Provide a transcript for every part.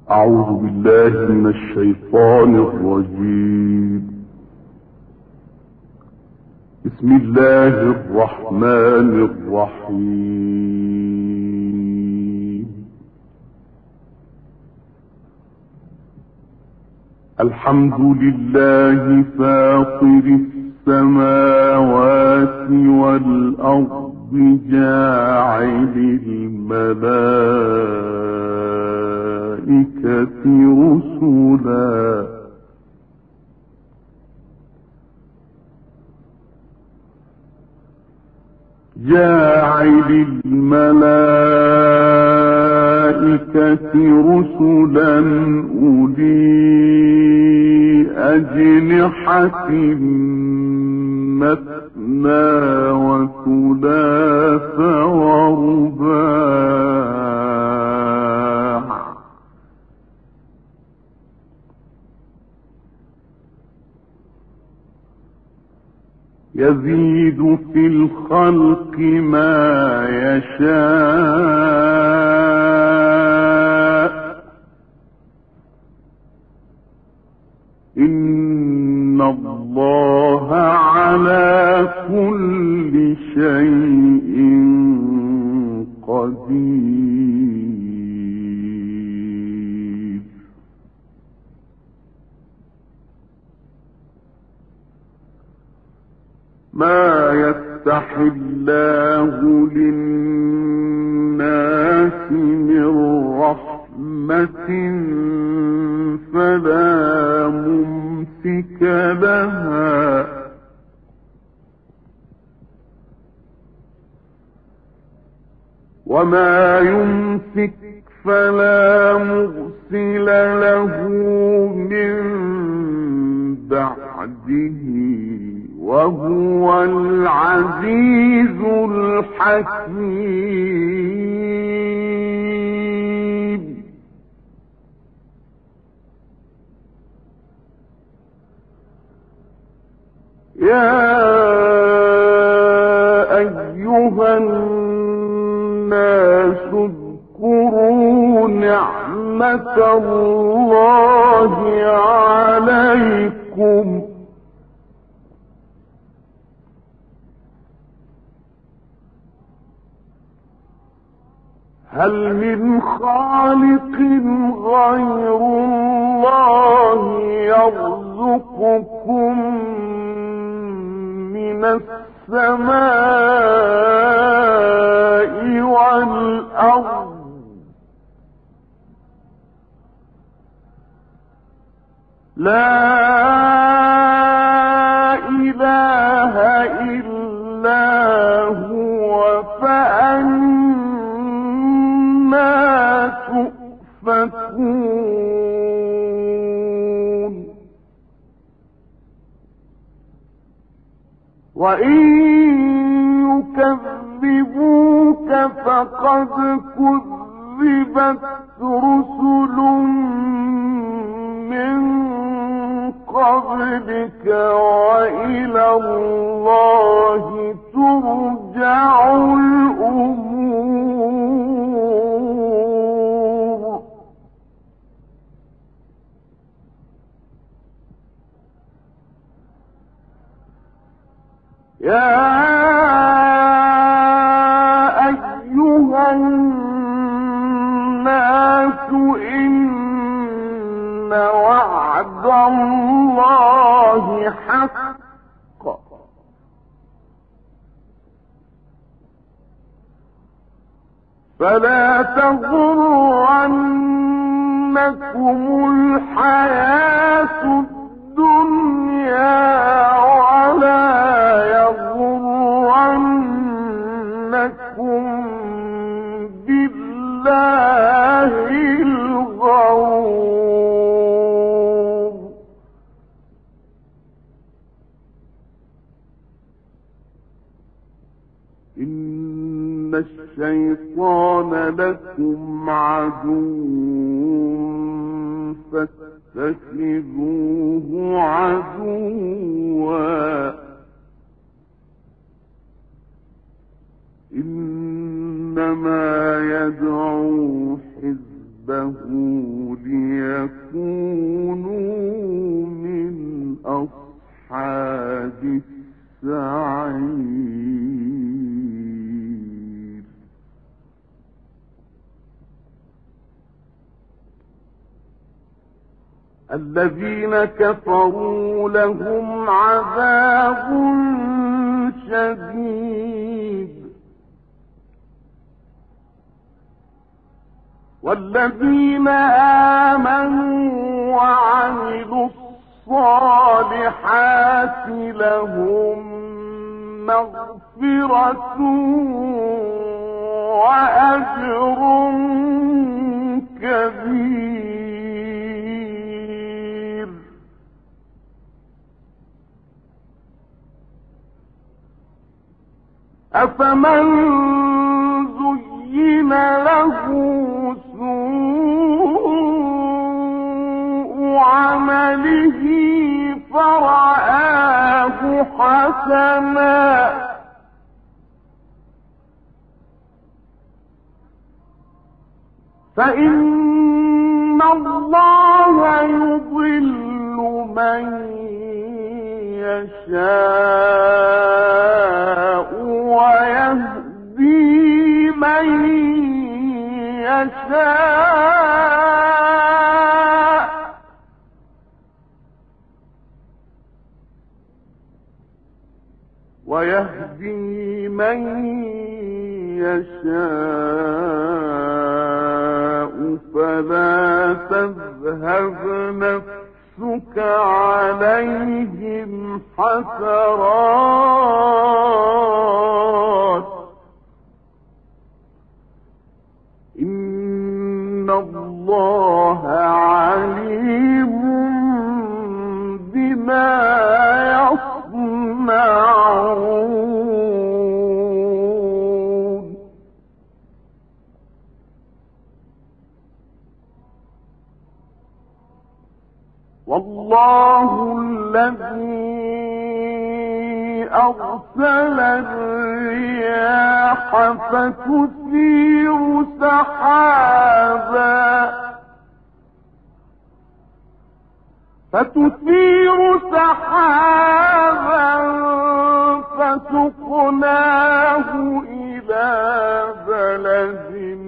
أعوذ بالله من الشيطان الرجيم. بسم الله الرحمن الرحيم. الحمد لله فاطر السماوات والأرض جاعل الملائكة رسلا أولي أجنحة مثنى وثلاث ورباع يزيد في الخلق ما يشاء إن الله على كل شيء قدير. ما يفتح الله للناس من رحمة فلا ممسك لها وما يمسك فلا مرسل له من بعده وهو العزيز الحكيم. يا أيها الناس اذكروا نعمة الله عليكم هل من خالق غير الله يرزقكم من السماء والأرض لا إله إلا هو فأنا تؤفكون. وإن يكذبوك فقد كذبت رسل من قبلك وإلى الله ترجع الأمور. يا أيها الناس إن وعد الله حق فلا تغرنكم الحياة الدنيا ولا يغرنكم بالله الغرور. إن الشيطان لكم عدو فاتخذوه عدوا إنما يدعو حزبه ليكونوا من أصحاب السعير. الذين كفروا لهم عذاب شديد والذين آمنوا وعملوا الصالحات لهم مغفرة وأجر كبير. أفمن زين له سوء عمله فرآه حسنا فإن الله يضل من يشاء ويهدي من يشاء فلا تذهب نفسك عليهم حسرات إن الله عليم بما يصنعون. والله الذي أرسل الرياح فتثير سحابا فسقناه إلى بلد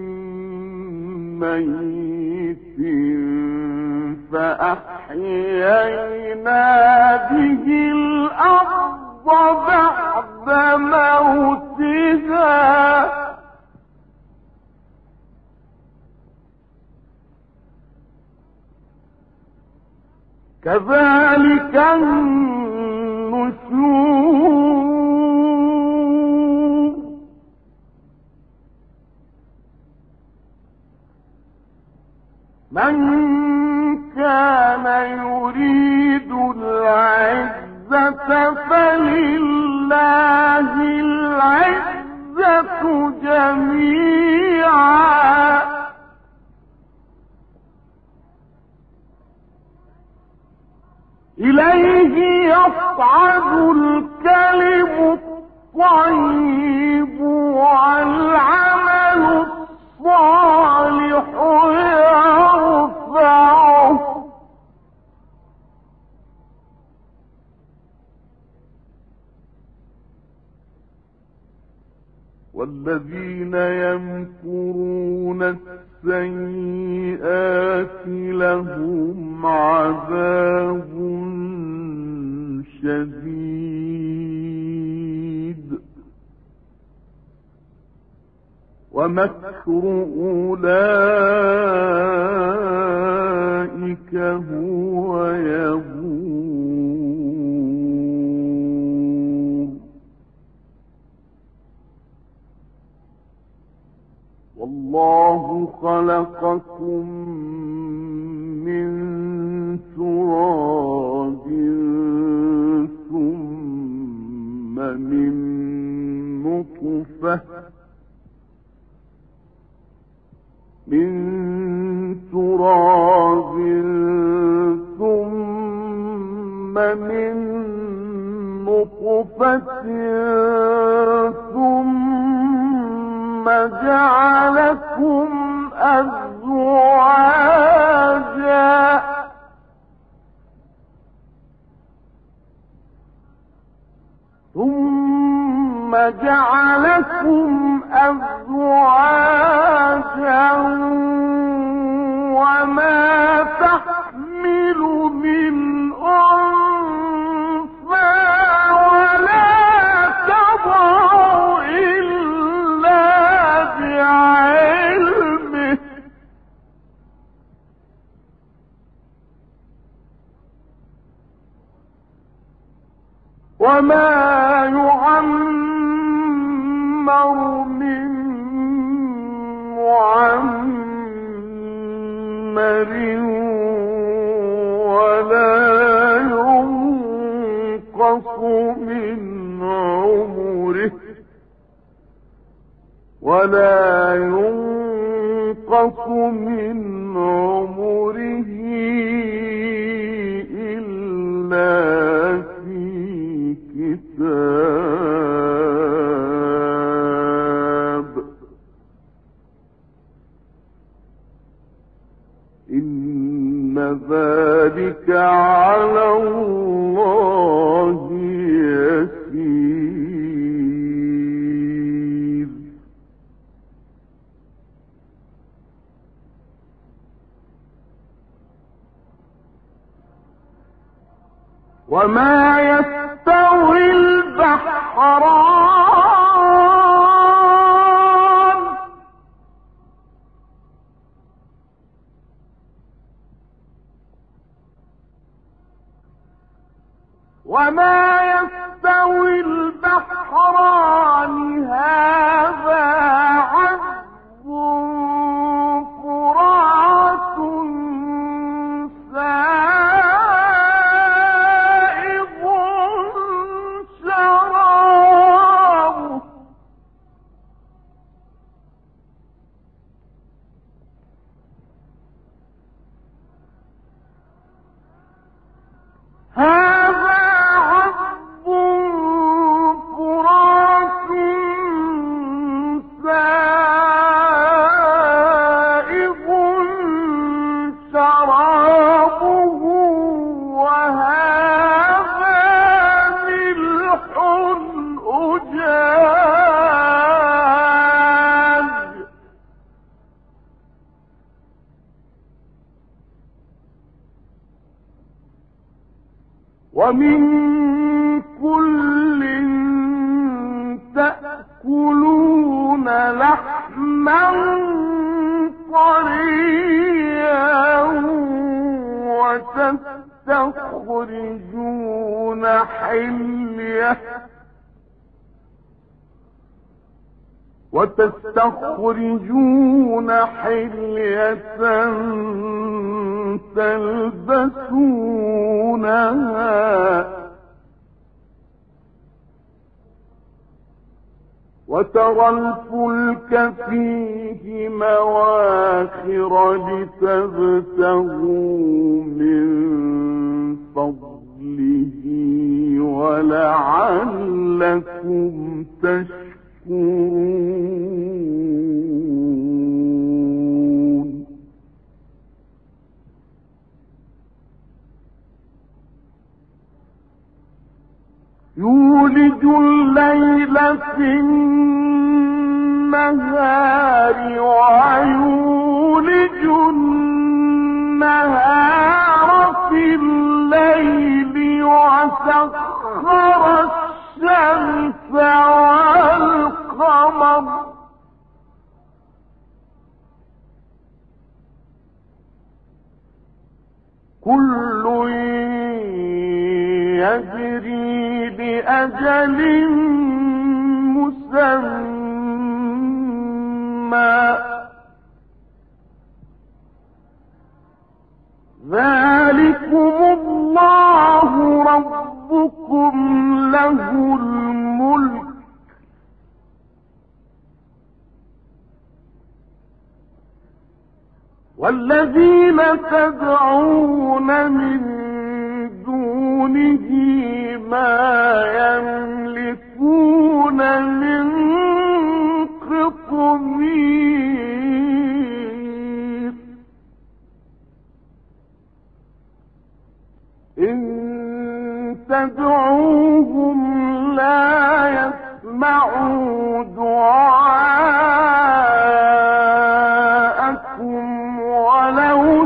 ميت فأحيينا به الأرض بعد موتها كذلك النشور. من كان يريد العزة فلله العزة جميعا إليه يصعد الكلم الطيب والعمل الصالح يرفعه والذين يمكرون السيئات لهم عذاب شديد ومكر أولئك هو يبور. والله خلقكم من تراب ثم من نطفة ثم جعلكم أزواجا وما تحمل من أنثى ولا تضع إلا بعلمه وما يعمر من معمر ولا ينقص من عمره إلا في كتاب إن ذلك على الله يسير. وما يستوي البحران وما يستوي البحران هذا عذب فرات سائغ شرابه هذا عذب فرات سائغ شرابه وهذا ملح أجاج ومن كل تأكلون لحما طريا وتستخرجون حلية تلبسونها وترى الفلك فيه مواخر لتبتغوا من فضله ولعلكم تشكرون. يولج الليل في النهار ويولج النهار في الليل وسخر الشمس والقمر كل يجري لأجل مسمى ذلكم الله ربكم له الملك والذين تدعون من دونه ما يملكون من قطمير إن تدعوهم لا يسمعوا دعاءكم ولو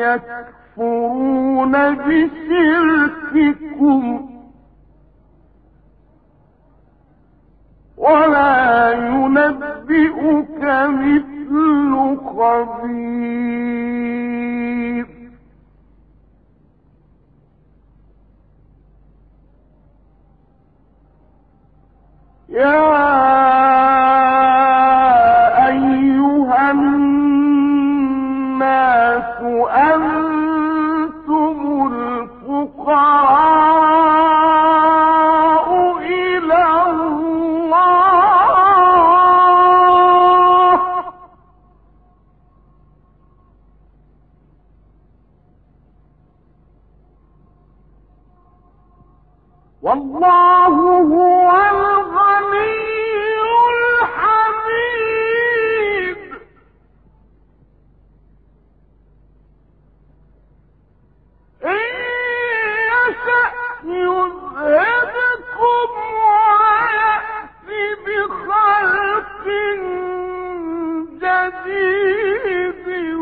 يكفرون بشرككم ولا ينبئك مثل خبير يا أيها الناس أنتم الفقراء إلى الله والله هو الغني الحميد إن يشأ يذهبكم ويأتي بخلق جديد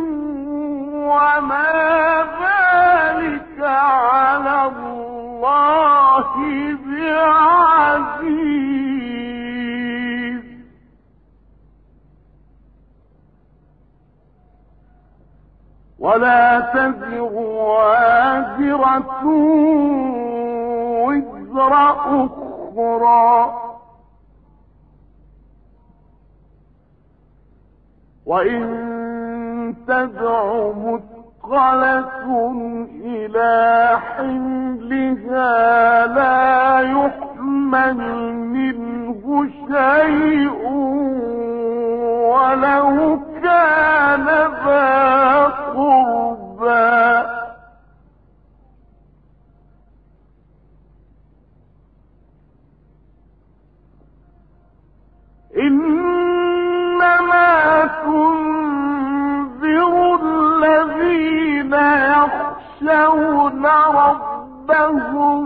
وما ذلك على الله بعزيز ولا تزر وازرة وزر أخرى وإن تدع مثقلة إلى حملها لا يحمل منه شيء ولو كان ذا قربى إنما تنذر الذين يخشون ربهم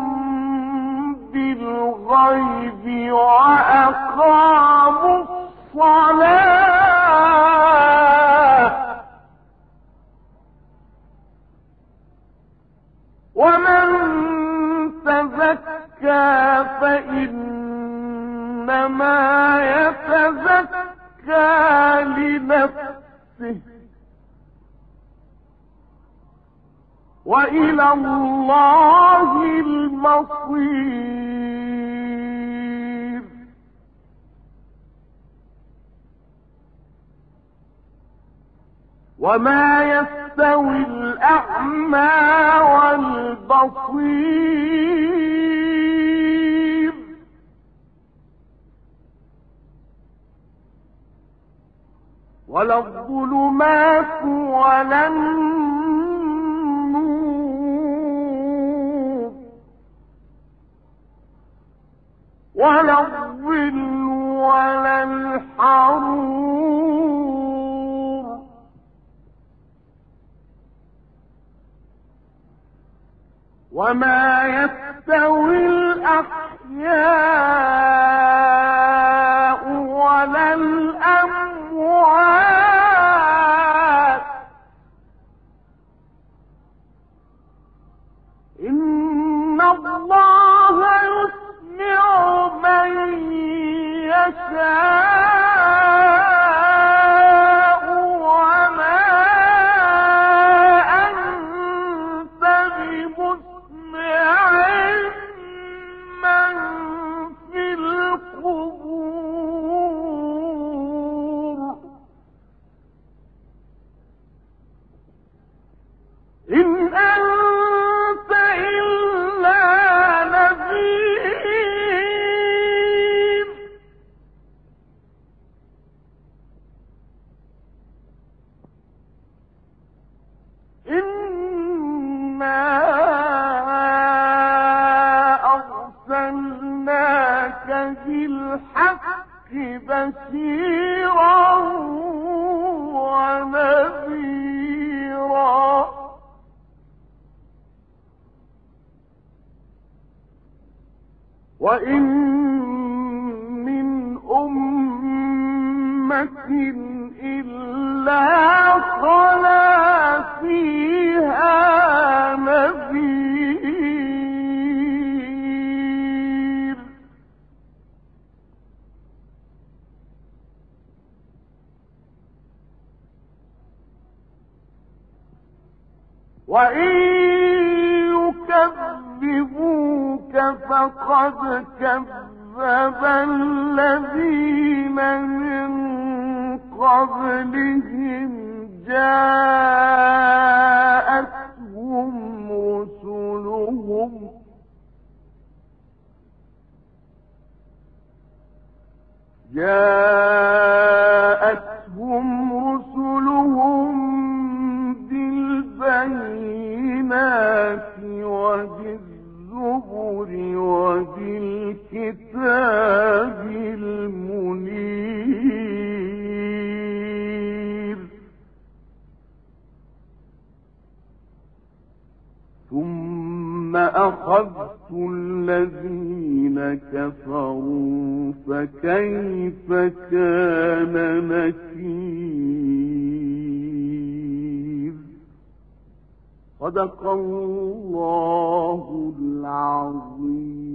بالغيب وأقاموا الصلاة ومن تزكى فإنما يتزكى لنفسه وإلى الله المصير وما يستوي الأعمى والبصير ولا الظلمات ولا النور ولا الظل ولا الحرور وما يستوي الأحياء ولا الأموات إن الله يسمع من يشاء وما أنت بمسمع من في القبور إن أنت إلا نذير إنا أرسلناك بالحق بشيرا ونذيرا وإن من أمة إلا خلا فيها وإن يكذبوك فقد كذب الذين من قبلهم جاءتهم رسلهم بالبينات وبالزبر وبالكتاب المنير ثم أخذت الذين كفروا فكيف كان نكير. صدق الله العظيم.